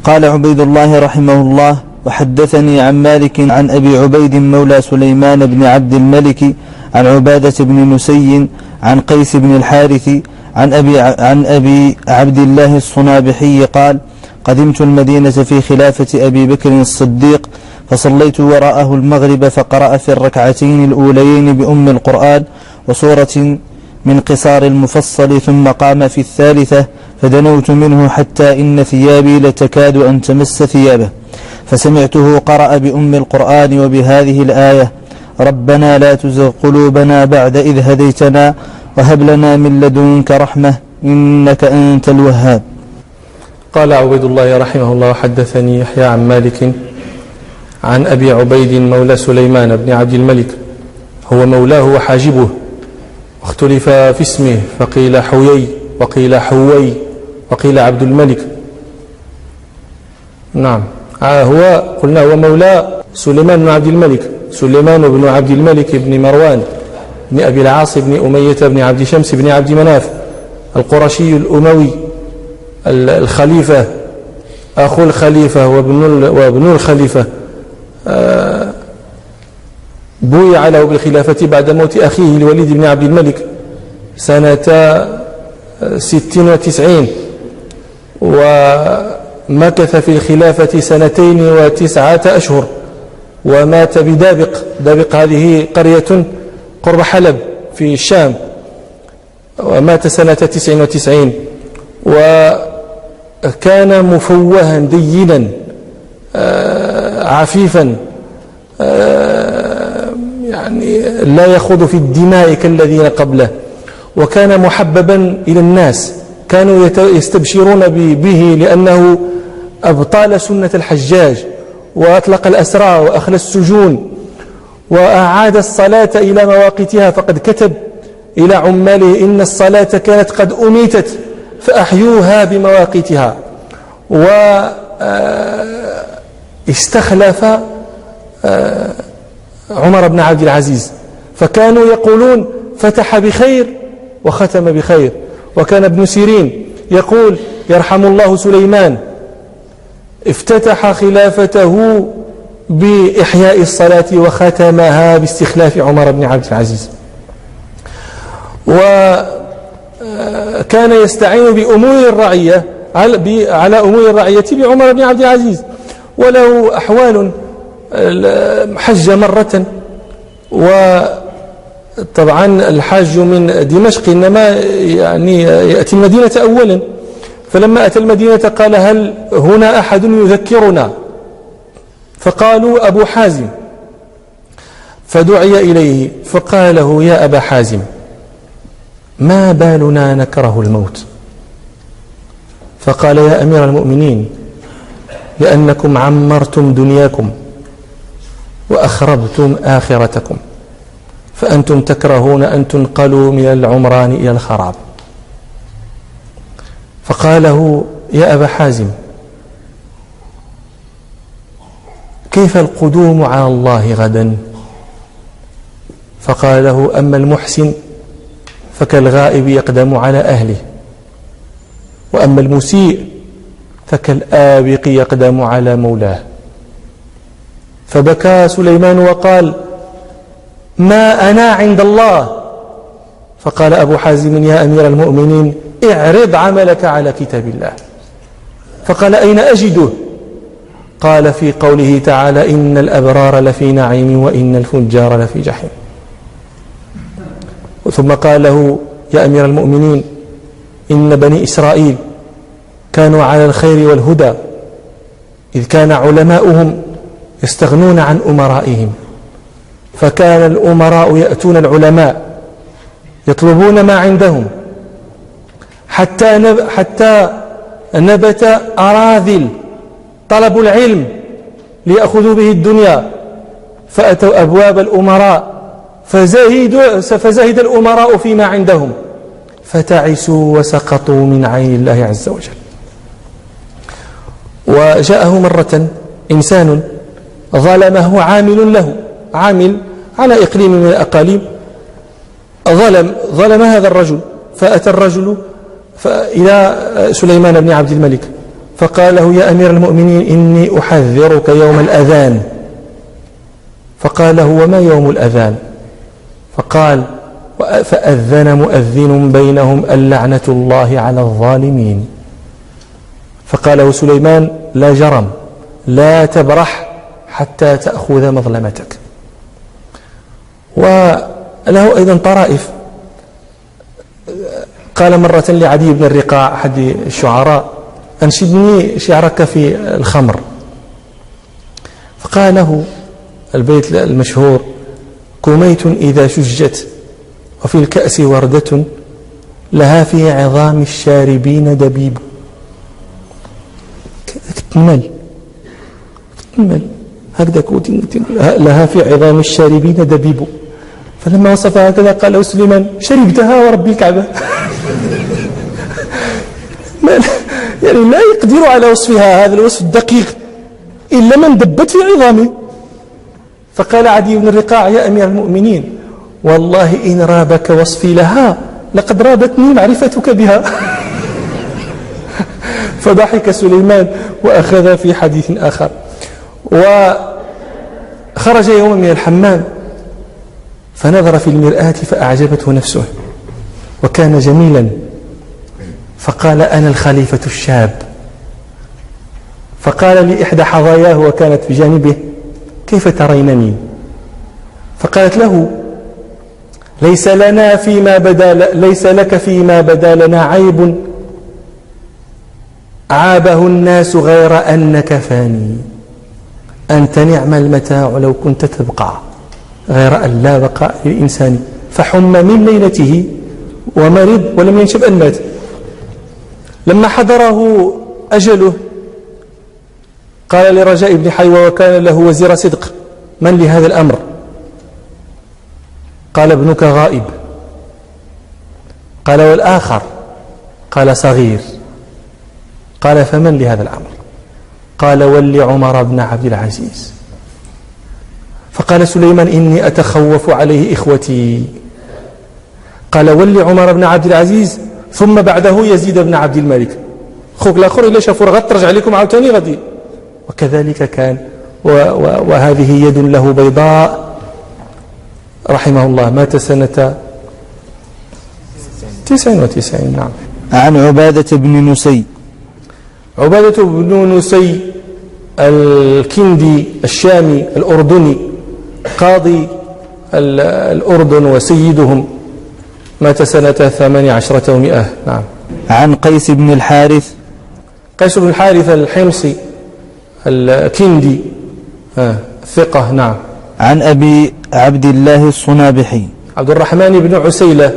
قال عبيد الله رحمه الله: وحدثني عن مالك عن أبي عبيد مولى سليمان بن عبد الملك عن عبادة بن نسي عن قيس بن الحارث عن أبي عبد الله الصنابحي قال: قدمت المدينة في خلافة أبي بكر الصديق، فصليت وراءه المغرب، فقرأ في الركعتين الأوليين بأم القرآن وسورة من قصار المفصل، ثم قام في الثالثة، فدنوت منه حتى إن ثيابي لتكاد أن تمس ثيابه، فسمعته قرأ بأم القرآن وبهذه الآية: ربنا لا تزغ قلوبنا بعد إذ هديتنا وهب لنا من لدنك رحمة إنك أنت الوهاب. قال عبيد الله رحمه الله: حدثني يحيى عن مالك عن أبي عبيد مولى سليمان بن عبد الملك، هو مولاه وحاجبه، واختلف في اسمه، فقيل حويي وقيل حوي وقيل عبد الملك. نعم، هو قلنا هو مولى سليمان بن عبد الملك، سليمان بن عبد الملك بن مروان بن أبي العاص بن أمية بن عبد شمس بن عبد مناف القرشي الأموي الخليفة، أخو الخليفة وابن الخليفة، بويع له بالخلافة بعد موت أخيه الوليد بن عبد الملك سنة 96، ومكث في الخلافة 2 و9 أشهر، ومات بدابق. دابق هذه قرية قرب حلب في الشام، ومات سنة 99، وكان مفوها دينا عفيفا، يعني لا يخوض في الدماء كالذين قبله، وكان محببا إلى الناس، كانوا يستبشرون به لأنه أبطال سنة الحجاج، وأطلق الأسرى وأخلى السجون، وأعاد الصلاة إلى مواقيتها، فقد كتب إلى عماله: إن الصلاة كانت قد أميتت فأحيوها بمواقيتها. واستخلف عمر بن عبد العزيز، فكانوا يقولون: فتح بخير وختم بخير. وكان ابن سيرين يقول: يرحم الله سليمان، افتتح خلافته بإحياء الصلاة وختمها باستخلاف عمر بن عبد العزيز. وكان يستعين بأمور الرعية على أمور الرعية بعمر بن عبد العزيز، وله أحوال. حج مرة، وطبعا الحاج من دمشق إنما يعني يأتي المدينة أولا، فلما أتى المدينة قال: هل هنا أحد يذكرنا؟ فقالوا: أبو حازم. فدعي إليه فقال له: يا أبا حازم، ما بالنا نكره الموت؟ فقال: يا أمير المؤمنين، لأنكم عمرتم دنياكم وأخربتم آخرتكم، فأنتم تكرهون أن تنقلوا من العمران إلى الخراب. فقال له: يا أبا حازم، كيف القدوم على الله غدا؟ فقال له: أما المحسن فكالغائب يقدم على أهله، وأما المسيء فكالآبق يقدم على مولاه. فبكى سليمان وقال: ما أنا عند الله. فقال أبو حازم: يا أمير المؤمنين، اعرض عملك على كتاب الله. فقال: أين أجده؟ قال: في قوله تعالى: إن الأبرار لفي نعيم وإن الفجار لفي جحيم. ثم قال له: يا أمير المؤمنين، إن بني إسرائيل كانوا على الخير والهدى، إذ كان علماؤهم يستغنون عن أمرائهم، فكان الأمراء يأتون العلماء يطلبون ما عندهم، حتى نبت أراذل طلبوا العلم ليأخذوا به الدنيا، فأتوا أبواب الأمراء فزهد الأمراء فيما عندهم، فتعسوا وسقطوا من عين الله عز وجل. وجاءه مرة إنسان ظلمه عامل له، عامل على إقليم من الأقاليم، ظلم هذا الرجل، فأتى الرجل إلى سليمان بن عبد الملك فقال له: يا أمير المؤمنين إني أحذرك يوم الأذان. فقال له: وما يوم الأذان؟ فقال: فأذن مؤذن بينهم اللعنة الله على الظالمين. فقال له سليمان: لا جرم، لا تبرح حتى تأخذ مظلمتك. وله أيضا طرائف. قال مرة لعدي بن الرقاع أحد الشعراء: أنشدني شعرك في الخمر. فقال له البيت المشهور: كميت إذا شجت وفي الكأس وردة لها في عظام الشاربين دبيب. تمل هكذا لها في عظام الشاربين دبيب. فلما وصفها هكذا قال له سليمان: شربتها ورب الكعبة. يعني لا يقدر على وصفها هذا الوصف الدقيق إلا من دبت في عظامه. فقال عدي بن الرقاع: يا أمير المؤمنين، والله إن رابك وصفي لها لقد رابتني معرفتك بها. فضحك سليمان وأخذ في حديث آخر. وخرج يوما من الحمام فنظر في المرآة فأعجبته نفسه وكان جميلا، فقال: أنا الخليفة الشاب. فقال لإحدى حظاياه وكانت بجانبه: كيف ترينني؟ فقالت له: ليس لك فيما بدا لنا عيب عابه الناس غير أنك فاني. أنت نعم المتاع لو كنت تبقى غير أن لا بقاء للإنسان. فحم من ليلته ومرض ولم ينشب أن مات. لما حضره أجله قال لرجاء بن حيوة وكان له وزير صدق: من لهذا الأمر؟ قال: ابنك غائب. قال: والآخر؟ قال: صغير. قال: فمن لهذا الأمر؟ قال: ول عمر بن عبد العزيز. فقال سليمان: إني أتخوف عليه إخوتي. قال: ول عمر بن عبد العزيز ثم بعده يزيد بن عبد الملك. خوك الآخر إلا شافوا غد ترجع لكم عاوتاني غدي. وكذلك كان. وهذه يد له بيضاء رحمه الله. مات سنة 99. نعم. عن عبادة بن نسي. عبادة بن نسي الكندي الشامي الأردني قاضي الأردن وسيدهم، مات سنة 18 و100. نعم. عن قيس بن الحارث. قيس بن الحارث الحمصي الكندي ثقة. نعم. عن أبي عبد الله الصنابحي. عبد الرحمن بن عسيلة.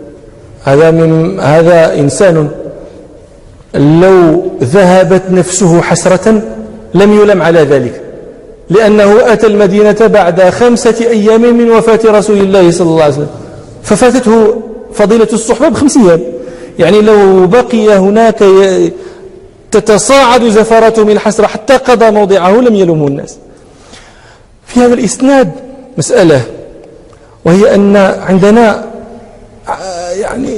هذا إنسان لو ذهبت نفسه حسرة لم يلم على ذلك، لأنه أتى المدينة بعد 5 أيام من وفاة رسول الله صلى الله عليه وسلم، ففاتته فضيلة الصحبة ب5 أيام. يعني لو بقي هناك تتصاعد زفرته من الحسرة حتى قضى موضعه لم يلومه الناس. في هذا الإسناد مسألة، وهي أن عندنا يعني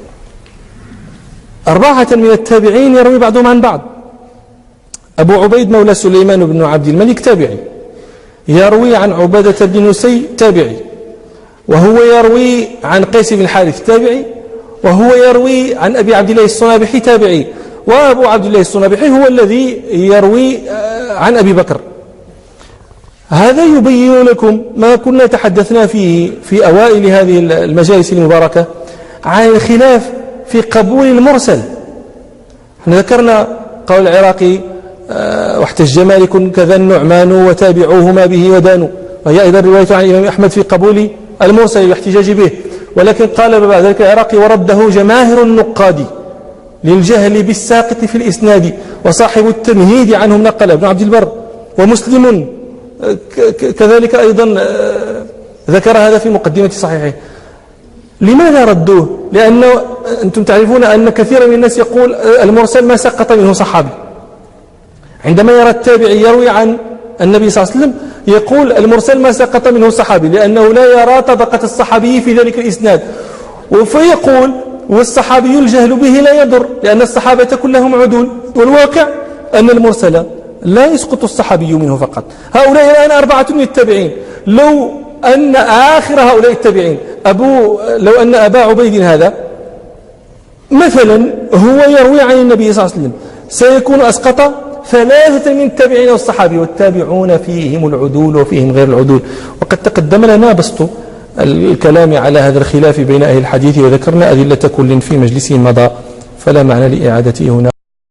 4 من التابعين يروي بعضهم عن بعض. أبو عبيد مولى سليمان بن عبد الملك تابعي، يروي عن عبادة بن نسي تابعي، وهو يروي عن قيس بن الحارث تابعي، وهو يروي عن أبي عبد الله الصنابحي تابعي، وأبو عبد الله الصنابحي هو الذي يروي عن أبي بكر. هذا يبين لكم ما كنا تحدثنا فيه في أوائل هذه المجالس المباركة عن الخلاف في قبول المرسل. احنا ذكرنا قول العراقي: واحتج مالك كذا النعمان وتابعوهما به ودانوا، وهي أيضا رواية عن الإمام أحمد في قبول المرسل والاحتجاج به. ولكن قال بعد ذلك العراقي: ورده جماهر النقاد للجهل بالساقط في الإسناد، وصاحب التمهيد عنهم نقل ابن عبد البر ومسلم كذلك أيضا ذكر هذا في مقدمة صحيحه. لماذا ردوه؟ لأنه أنتم تعرفون أن كثيرا من الناس يقول المرسل ما سقط منه صحابي. عندما يرى التابعي يروي عن النبي صلى الله عليه وسلم يقول المرسل ما سقط منه صحابي، لأنه لا يرى طبقة الصحابي في ذلك الإسناد. وفيقول والصحابي الجهل به لا يضر، لأن الصحابة كلهم عدول. والواقع أن المرسل لا يسقط الصحابي منه فقط. هؤلاء الآن 4 من التابعين، لو أن آخر هؤلاء التابعين لو أن أبا عبيد هذا مثلا هو يروي عن النبي صلى الله عليه وسلم، سيكون أسقط 3 من التابعين والصحابي، والتابعون فيهم العدول وفيهم غير العدول. وقد تقدم لنا بسط الكلام على هذا الخلاف بين أهل الحديث، وذكرنا أدلة كل في مجلس مضى، فلا معنى لإعادته هنا.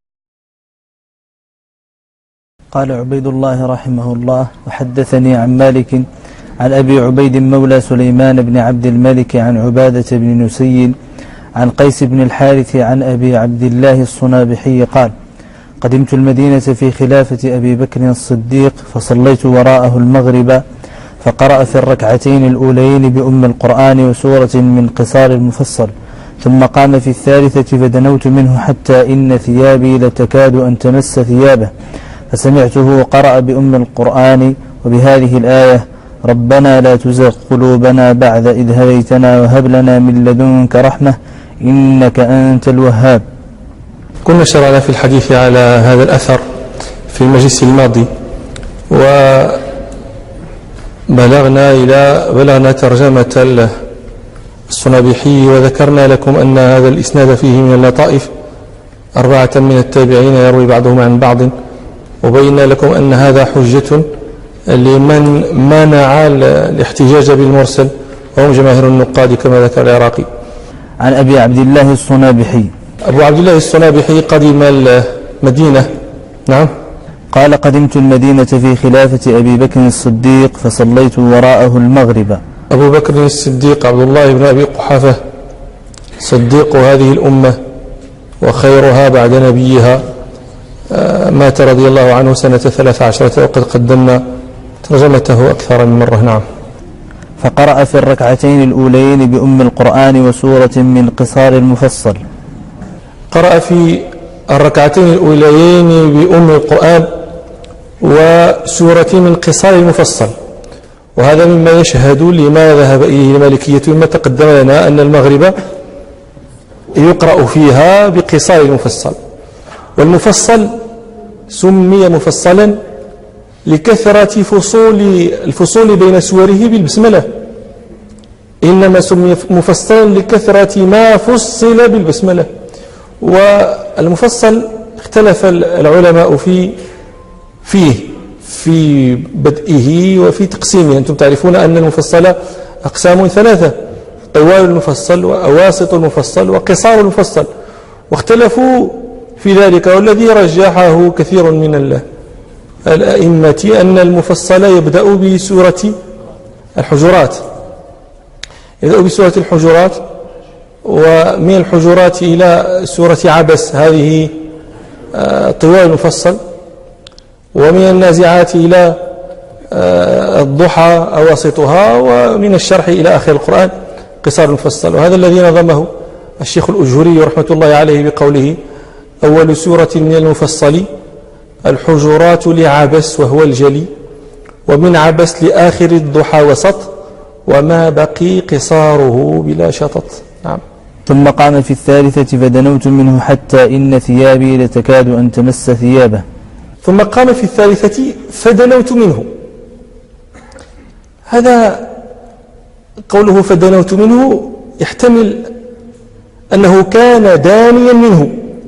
قال عبيد الله رحمه الله: وحدثني عن مالك عن أبي عبيد مولى سليمان بن عبد الملك عن عبادة بن نسي عن قيس بن الحارث عن أبي عبد الله الصنابحي قال: قدمت المدينة في خلافة أبي بكر الصديق فصليت وراءه المغرب، فقرأ في الركعتين الأولين بأم القرآن وسورة من قصار المفصل، ثم قام في الثالثة فدنوت منه حتى إن ثيابي لتكاد أن تمس ثيابه، فسمعته قرأ بأم القرآن وبهذه الآية: ربنا لا تزغ قلوبنا بعد إذ هديتنا وهب لنا من لدنك رحمة إنك أنت الوهاب. كنا شرعنا في الحديث على هذا الأثر في المجلس الماضي، وبلغنا ترجمة الصنابحي، وذكرنا لكم أن هذا الإسناد فيه من اللطائف، 4 من التابعين يروي بعضهم عن بعض، وبينا لكم أن هذا حجة لمن منع الاحتجاج بالمرسل، وهم جماهير النقاد كما ذكر العراقي. عن أبي عبد الله الصنابحي: أبو عبد الله الصنابحي قدم المدينة. نعم. قال: قدمت المدينة في خلافة أبي بكر الصديق فصليت وراءه المغرب. أبو بكر الصديق عبد الله بن أبي قحافة صديق هذه الأمة وخيرها بعد نبيها، مات رضي الله عنه سنة 13، وقد قدمنا ترجمته أكثر من مرة. نعم. فقرأ في الركعتين الأولين بأم القرآن وسورة من قصار المفصل. قرأ في الركعتين الأولين بأم القرآن وسورة من قصار المفصل، وهذا مما يشهد لما ذهب إليه المالكية، مما تقدم لنا أن المغرب يقرأ فيها بقصار المفصل، والمفصل سمي مفصلا لكثرة الفصول بين سوره بالبسملة، إنما سمي مفصلا لكثرة ما فصل بالبسملة. والمفصل اختلف العلماء فيه في بدئه وفي تقسيمه. أنتم تعرفون أن المفصل أقسام 3: طوال المفصل وأواسط المفصل وقصار المفصل، واختلفوا في ذلك. والذي رجحه كثير من الأئمة أن المفصل يبدأ بسورة الحجرات، ومن الحجرات إلى سورة عبس هذه طوال المفصل، ومن النازعات إلى الضحى أواسطها، ومن الشرح إلى آخر القرآن قصار المفصل. وهذا الذي نظمه الشيخ الأجهري رحمة الله عليه بقوله: أول سورة من المفصل الحجرات لعبس وهو الجلي، ومن عبس لآخر الضحى وسط، وما بقي قصاره بلا شطط. نعم. ثم قام في الثالثة فدنوت منه حتى إن ثيابي لتكاد أن تمس ثيابه. ثم قام في الثالثة فدنوت منه، هذا قوله فدنوت منه يحتمل أنه كان دانيا منه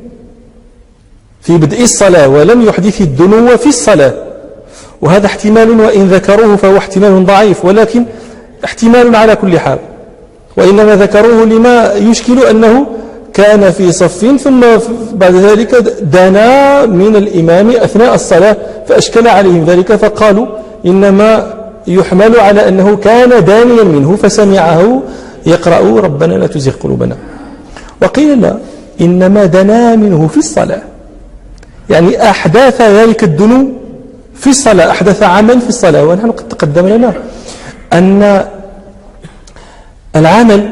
في بدء الصلاة ولم يحدث الدنو في الصلاة، وهذا احتمال وإن ذكروه فهو احتمال ضعيف، ولكن احتمال على كل حال. وإنما ذكروه لما يشكل أنه كان في صف ثم بعد ذلك دنا من الإمام أثناء الصلاة فأشكل عليهم ذلك، فقالوا إنما يحمل على أنه كان دانيا منه فسمعه يقرأ ربنا لا تزغ قلوبنا. وقيل لا، إنما دنا منه في الصلاة، يعني أحدث ذلك الدنو في الصلاة، أحدث عمل في الصلاة. ونحن قد تقدم لنا أن العمل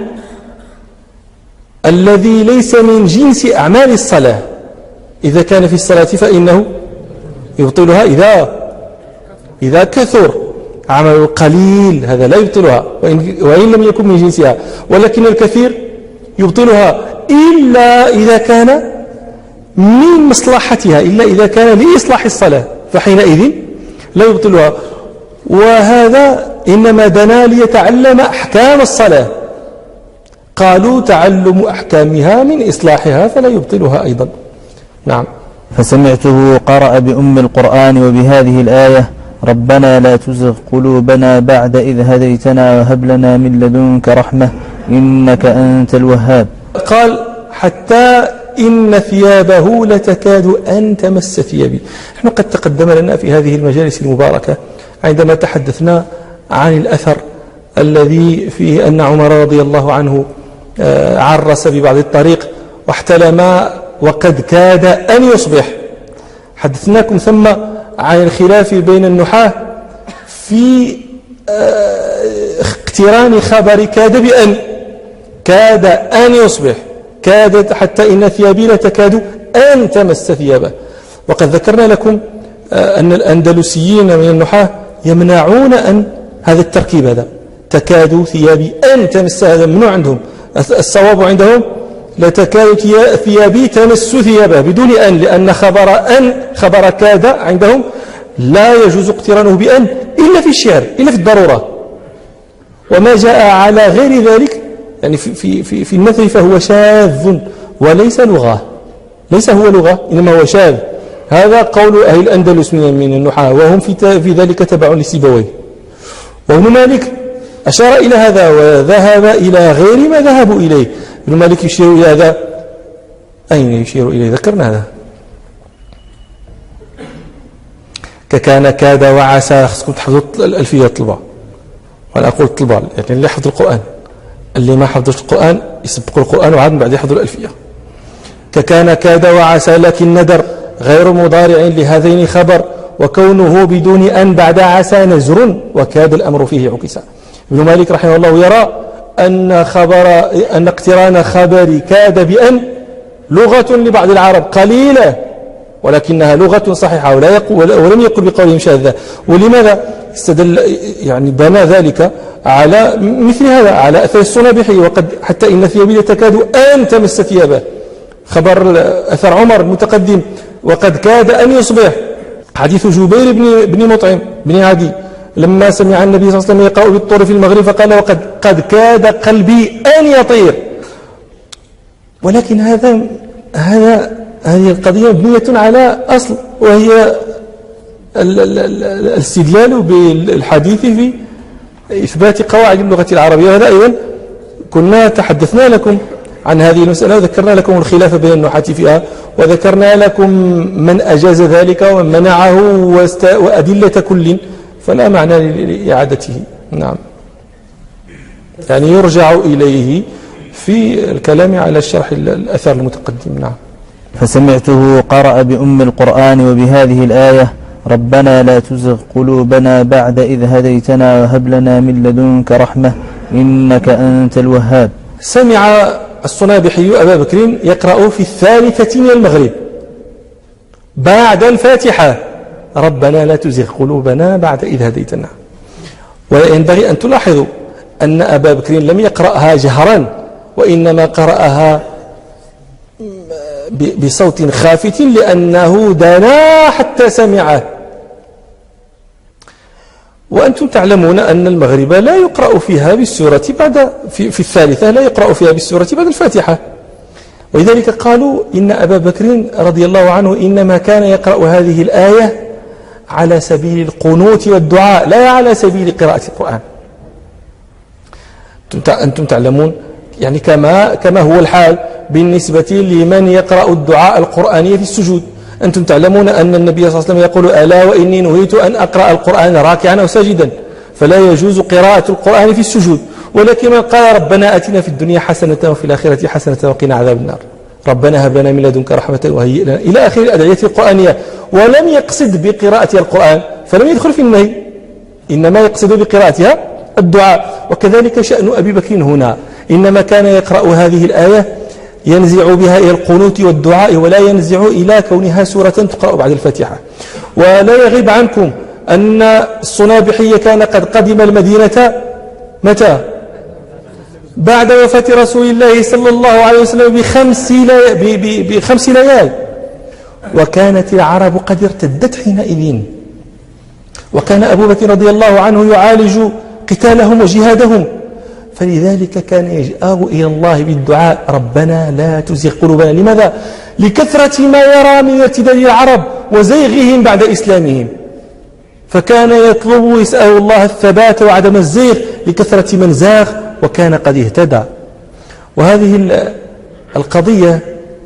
الذي ليس من جنس أعمال الصلاة إذا كان في الصلاة فإنه يبطلها إذا كثر. عمل قليل هذا لا يبطلها وإن لم يكن من جنسها، ولكن الكثير يبطلها إلا إذا كان من مصلحتها إلا إذا كان لإصلاح الصلاة، فحينئذ لا يبطلها. وهذا إنما دنا ليتعلم أحكام الصلاة، قالوا تعلم أحكامها من إصلاحها فلا يبطلها أيضا. نعم. فسمعته قرأ بأم القرآن وبهذه الآية: ربنا لا تزغ قلوبنا بعد إذ هديتنا وهب لنا من لدنك رحمة إنك أنت الوهاب. قال: حتى إن ثيابه لتكاد أن تمس ثيابي. نحن قد تقدم لنا في هذه المجالس المباركة عندما تحدثنا عن الأثر الذي فيه أن عمر رضي الله عنه عرس ببعض الطريق واحتلم وقد كاد أن يصبح. حدثناكم ثم عن الخلاف بين النحاة في اقتران خبر كاد أن يصبح، كادت حتى إن ثيابي لتكاد أن تمس ثيابه. وقد ذكرنا لكم أن الأندلسيين من النحاة يمنعون أن هذا التركيب، هذا تكاد ثيابي أن تمس، هذا ممنوع عندهم. الصواب عندهم لتكاد ثيابي تمس ثيابه بدون أن، لأن خبر كاد عندهم لا يجوز اقترانه بأن إلا في الشعر، إلا في الضرورة. وما جاء على غير ذلك يعني في النثر فهو شاذ وليس لغة، ليس هو لغة إنما هو شاذ. هذا قول أهل الأندلس من النحاة، وهم في ذلك تبع لسيبويه. وابن مالك أشار إلى هذا وذهب إلى غير ما ذهبوا إليه. ابن مالك يشير إلى هذا. أين يشير إليه؟ ذكرنا هذا. ككان كاد وعسى. خصكم تحفظوا الألفية طلبة، وأنا أقول طلبة يعني اللي يحفظ القرآن، اللي ما حفظش القرآن يسبقوا القرآن وعاد من بعد يحفظوا الألفية. ككان كاد وعسى لكن ندر غير مضارع لهذين خبر، وكونه بدون أن بعد عسى نزر وكاد الأمر فيه عكسا. ابن مالك رحمه الله يرى أن اقتران خبر كاد بأن لغة لبعض العرب قليلة، ولكنها لغة صحيحة ولم يقل بقولهم شاذة. ولماذا استدل يعني بنى ذلك على مثل هذا، على أثر الصنابحي: وقد حتى إن ثيابي تكاد أن تمس ثيابه. خبر أثر عمر المتقدم: وقد كاد أن يصبح. حديث جبير بن مطعم بن عدي لما سمع النبي صلى الله عليه وسلم يقرأ بالطور في المغرب فقال: وقد كاد قلبي أن يطير. ولكن هذه القضية مبنية على أصل، وهي الاستدلال بالحديث في إثبات قواعد اللغة العربية. وهذا أيضا كنا تحدثنا لكم عن هذه المسألة، وذكرنا لكم الخلاف بين النحاة فيها، وذكرنا لكم من أجاز ذلك ومن منعه وأدلة كل، فلا معنى لإعادته. نعم. يعني يرجع إليه في الكلام على الشرح الأثر المتقدم. نعم. فسمعته قرأ بأم القرآن وبهذه الآية: ربنا لا تزغ قلوبنا بعد إذ هديتنا وهب لنا من لدنك رحمة إنك أنت الوهاب. سمع الصنابحي أبا بكر يقرأ في 3 من المغرب بعد الفاتحة: ربنا لا تزغ قلوبنا بعد إذ هديتنا. وينبغي أن تلاحظوا أن أبا بكر لم يقرأها جهرا، وإنما قرأها بصوت خافت لأنه دنا حتى سمعه. وأنتم تعلمون أن المغرب لا يقرأ فيها بالسورة في الثالثة لا يقرأ فيها بالسورة بعد الفاتحة، ولذلك قالوا إن أبا بكر رضي الله عنه إنما كان يقرأ هذه الآية على سبيل القنوت والدعاء لا على سبيل قراءة القرآن. أنتم تعلمون يعني كما هو الحال بالنسبة لمن يقرأ الدعاء القرآني في السجود. أنتم تعلمون أن النبي صلى الله عليه وسلم يقول: ألا وإني نهيت أن أقرأ القرآن راكعا أو ساجدا، فلا يجوز قراءة القرآن في السجود. ولكن من قال: ربنا آتنا في الدنيا حسنة وفي الآخرة حسنة وقنا عذاب النار، ربنا هب لنا من لدنك رحمة وهيئ لنا، إلى آخر الأدعية القرآنية، ولم يقصد بقراءة القرآن فلم يدخل في النهي، إنما يقصد بقراءتها الدعاء. وكذلك شأن أبي بكر هنا، إنما كان يقرأ هذه الآية ينزع بها إلى القنوت والدعاء، ولا ينزع إلى كونها سورة تقرأ بعد الفاتحة. ولا يغيب عنكم أن الصنابحي كان قد قدم المدينة متى؟ بعد وفاة رسول الله صلى الله عليه وسلم ب5 ليال، وكانت العرب قد ارتدت حينئذ، وكان أبو بكر رضي الله عنه يعالج قتالهم وجهادهم، فلذلك كان يجأر إلى الله بالدعاء: ربنا لا تزغ قلوبنا. لماذا؟ لكثرة ما يرى من ارتداد العرب وزيغهم بعد إسلامهم، فكان يطلب ويسأل الله الثبات وعدم الزيغ لكثرة من زاغ وكان قد اهتدى. وهذه القضية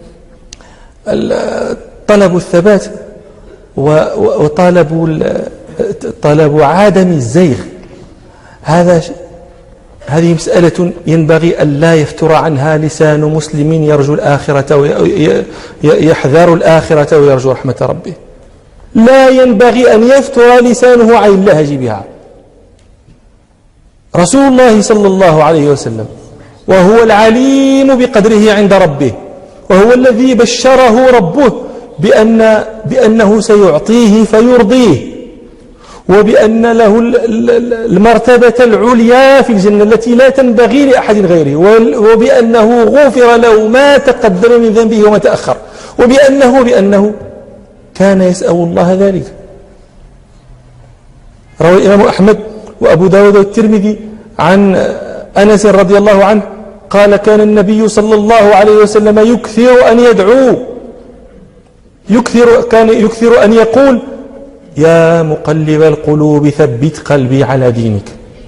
طلب الثبات وطلب عدم الزيغ، هذه مسألة ينبغي أن لا يفتر عنها لسان مسلم يرجو الآخرة ويحذر الآخرة ويرجو رحمة ربه. لا ينبغي أن يفتر لسانه عن اللهج بها. رسول الله صلى الله عليه وسلم وهو العليم بقدره عند ربه، وهو الذي بشره ربه بأنه سيعطيه فيرضيه، وبأن له المرتبة العليا في الجنة التي لا تنبغي لأحد غيره، وبأنه غفر له ما تقدم من ذنبه وما تأخر، وبأنه كان يسأل الله ذلك. روى الإمام أحمد وأبو داود والترمذي عن أنس رضي الله عنه قال: كان النبي صلى الله عليه وسلم يكثر أن يدعو، كان يكثر أن يقول: يا مقلب القلوب ثبت قلبي على دينك.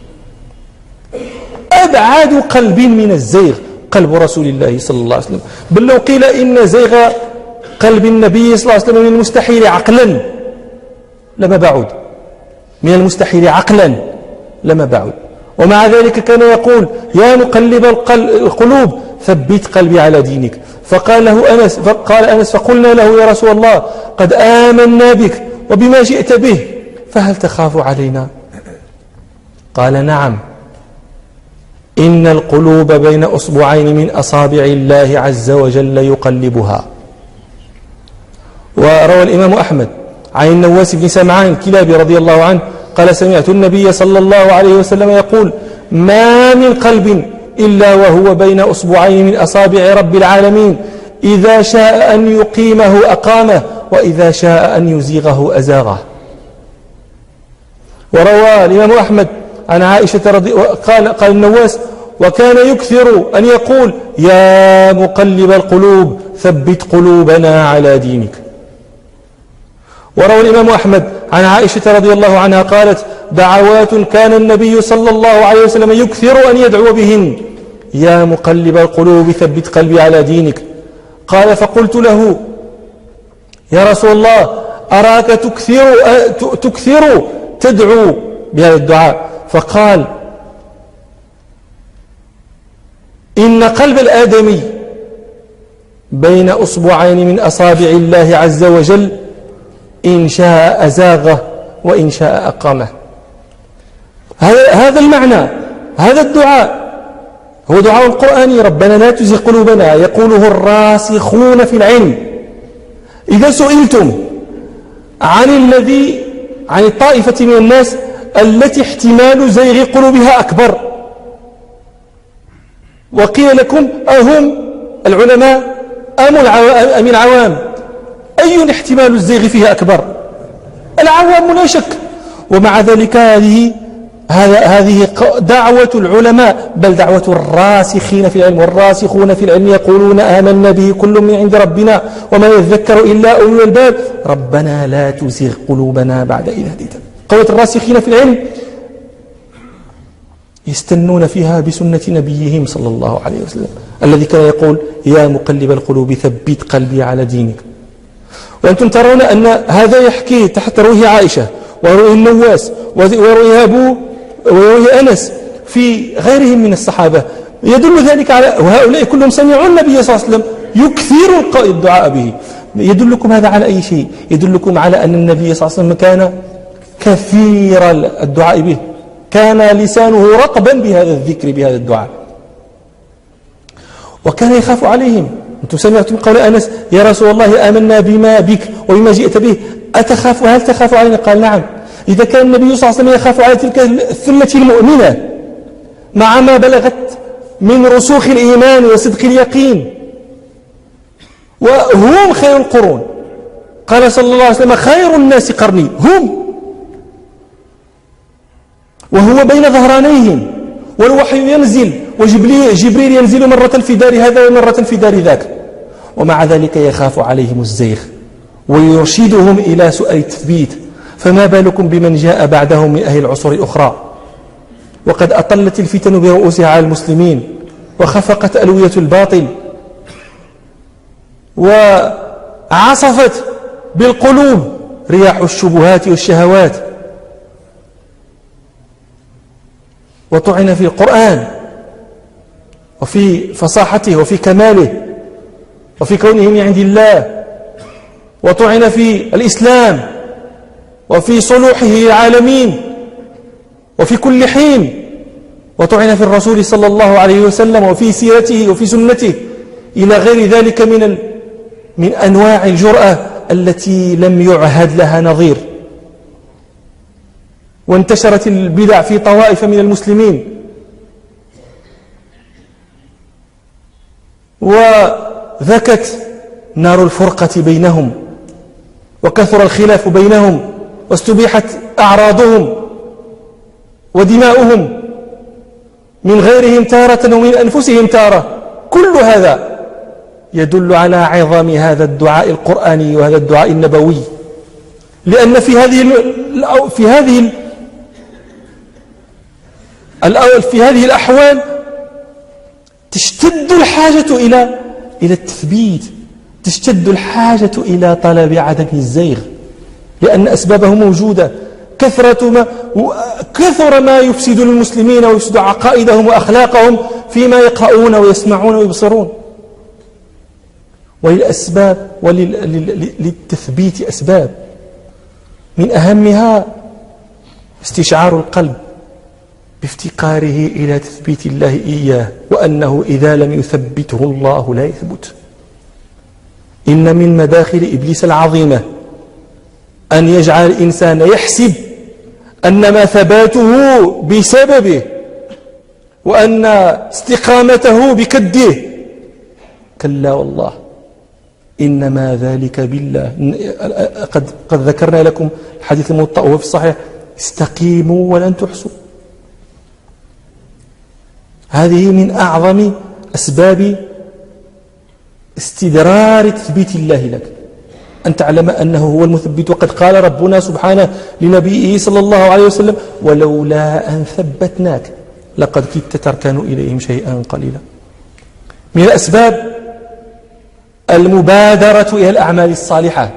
أبعد قلب من الزيغ قلب رسول الله صلى الله عليه وسلم، بل لو قيل إن زيغ قلب النبي صلى الله عليه وسلم من المستحيل عقلا لما بعد، من المستحيل عقلا لما بعد، ومع ذلك كان يقول: يا مقلب القلوب ثبت قلبي على دينك. فقال أنس: فقلنا له: يا رسول الله قد آمنا بك وبما جئت به، فهل تخاف علينا؟ قال: نعم، إن القلوب بين أصبعين من أصابع الله عز وجل يقلبها. وروى الإمام أحمد عن النواس بن سمعان الكلابي رضي الله عنه قال: سمعت النبي صلى الله عليه وسلم يقول: ما من قلب إلا وهو بين أصبعين من أصابع رب العالمين، إذا شاء أن يقيمه أقامه، وإذا شاء أن يزيغه أزاغه. وروى الإمام أحمد عن عائشة قال النواس: وكان يكثر أن يقول: يا مقلب القلوب ثبت قلوبنا على دينك. وروى الإمام أحمد عن عائشة رضي الله عنها قالت: دعوات كان النبي صلى الله عليه وسلم يكثر أن يدعو بهن: يا مقلب القلوب ثبت قلبي على دينك. قال: فقلت له: يا رسول الله أراك تكثر تدعو بهذا الدعاء. فقال: إن قلب الآدمي بين أصبعين من أصابع الله عز وجل، إن شاء أزاغه وإن شاء أقامه. هذا المعنى، هذا الدعاء هو دعاء قرآني: ربنا لا تزغ قلوبنا، يقوله الراسخون في العلم. إذا سئلتم عن الطائفة من الناس التي احتمال زيغ قلوبها أكبر، وقيل لكم: أهم العلماء أم العوام؟ أي احتمال الزيغ فيها أكبر؟ العوام لا شك. ومع ذلك هذه دعوة العلماء، بل دعوة الراسخين في العلم، والراسخون في العلم يقولون آمنا به كل من عند ربنا وما يذكر إلا أولو الألباب ربنا لا تزغ قلوبنا بعد إذ هديتنا. قولة الراسخين في العلم يستنون فيها بسنة نبيهم صلى الله عليه وسلم الذي كان يقول: يا مقلب القلوب ثبت قلبي على دينك. وأنتم ترون أن هذا يحكي تحت رويه عائشة ورويه النواس ورويه أنس في غيرهم من الصحابة، يدل ذلك على، وهؤلاء كلهم سمعوا النبي صلى الله عليه وسلم يكثر الدعاء به. يدلكم هذا على أي شيء؟ يدلكم على أن النبي صلى الله عليه وسلم كان كثير الدعاء به، كان لسانه رطبا بهذا الذكر، بهذا الدعاء، وكان يخاف عليهم. أنتم سمعتم قول أنس: يا رسول الله آمنا بما بك وبما جئت به، هل تخاف علينا؟ قال: نعم. إذا كان النبي صلى الله عليه وسلم يخاف على تلك الثلة المؤمنة مع ما بلغت من رسوخ الإيمان وصدق اليقين، وهم خير القرون، قال صلى الله عليه وسلم خير الناس قرني هم، وهو بين ظهرانيهم، والوحي ينزل وجبريل ينزل مرة في دار هذا ومرة في دار ذاك، ومع ذلك يخاف عليهم الزيغ ويرشدهم إلى سؤال التثبيت. فما بالكم بمن جاء بعدهم من أهل العصور الأخرى وقد أطلت الفتن برؤوسها على المسلمين وخفقت ألوية الباطل وعصفت بالقلوب رياح الشبهات والشهوات، وطعن في القرآن وفي فصاحته وفي كماله وفي كونه من عند الله، وطعن في الإسلام وفي صلوحه للعالمين وفي كل حين، وطعن في الرسول صلى الله عليه وسلم وفي سيرته وفي سنته إلى غير ذلك من أنواع الجرأة التي لم يعهد لها نظير. وانتشرت البدع في طوائف من المسلمين، وذكت نار الفرقة بينهم، وكثر الخلاف بينهم، واستبيحت أعراضهم ودماؤهم من غيرهم تارة ومن أنفسهم تارة. كل هذا يدل على عظم هذا الدعاء القرآني وهذا الدعاء النبوي، لأن في هذه الأحوال تشتد الحاجة إلى التثبيت، تشتد الحاجة إلى طلب عدم الزيغ، لأن أسبابه موجودة. كثر ما يفسد المسلمين ويفسد عقائدهم وأخلاقهم فيما يقرؤون ويسمعون ويبصرون. وللأسباب وللتثبيت أسباب، من أهمها استشعار القلب بافتقاره إلى تثبيت الله إياه، وأنه إذا لم يثبته الله لا يثبت. إن من مداخل إبليس العظيمة أن يجعل الإنسان يحسب أنما ثباته بسببه وأن استقامته بكده. كلا والله، إنما ذلك بالله. قد ذكرنا لكم الحديث الموطأ وهو في الصحيح: استقيموا ولن تحصوا. هذه من أعظم أسباب استدرار تثبيت الله لك، أن تعلم أنه هو المثبت. وقد قال ربنا سبحانه لنبيه صلى الله عليه وسلم: ولولا أن ثبتناك لقد كدت تركن إليهم شيئا قليلا. من الأسباب المبادرة إلى الأعمال الصالحة،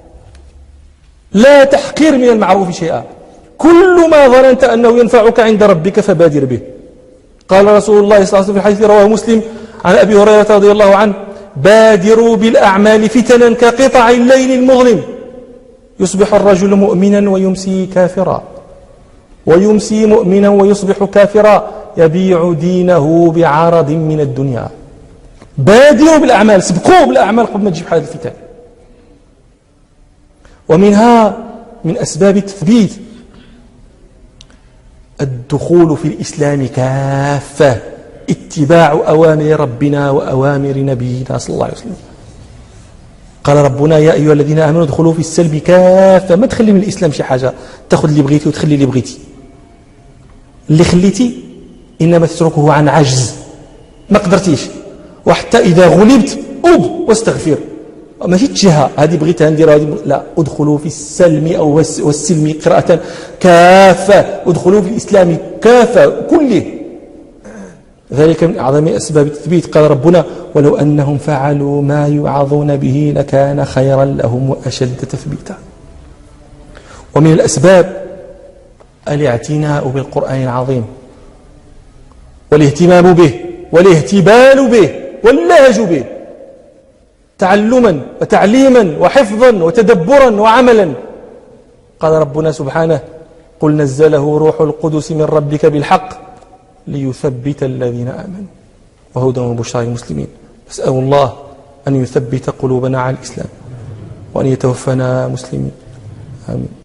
لا تحقير من المعروف شيئا، كل ما ظننت أنه ينفعك عند ربك فبادر به. قال رسول الله صلى الله عليه وسلم في الحديث رواه مسلم عن أبي هريرة رضي الله عنه: بادروا بالأعمال فتنا كقطع الليل المظلم، يصبح الرجل مؤمنا ويمسي كافرا، ويمسي مؤمنا ويصبح كافرا، يبيع دينه بعرض من الدنيا. بادروا بالأعمال، سبقوا بالأعمال قبل ما تجيب حال الفتن. ومنها من أسباب التثبيت الدخول في الإسلام كافة، اتباع أوامر ربنا وأوامر نبينا صلى الله عليه وسلم. قال ربنا: يا أيها الذين آمنوا ادخلوا في السلم كافة. ما تخلي من الإسلام شي حاجة، تأخذ اللي بغيتي وتخلي اللي بغيتي. اللي خليتي إنما تتركه عن عجز، ما قدرتيش، وحتى إذا غلبت واستغفر، ماشي تجهة هذه بغيتها نديرها، لا، ادخلوا في السلم أو والسلم قراءة كافة، ادخلوا في الإسلام كافة كله. ذلك من أعظم أسباب التثبيت. قال ربنا: ولو أنهم فعلوا ما يوعظون به لكان خيرا لهم وأشد تثبيتا. ومن الأسباب الاعتناء بالقرآن العظيم والاهتمام به والاهتبال به واللهج به، تعلما وتعليما وحفظا وتدبرا وعملا. قال ربنا سبحانه: قل نزله روح القدس من ربك بالحق ليثبت الذين آمنوا وهدى وبشرى للمسلمين. نسأل الله أن يثبت قلوبنا على الإسلام وأن يتوفنا مسلمين. آمين.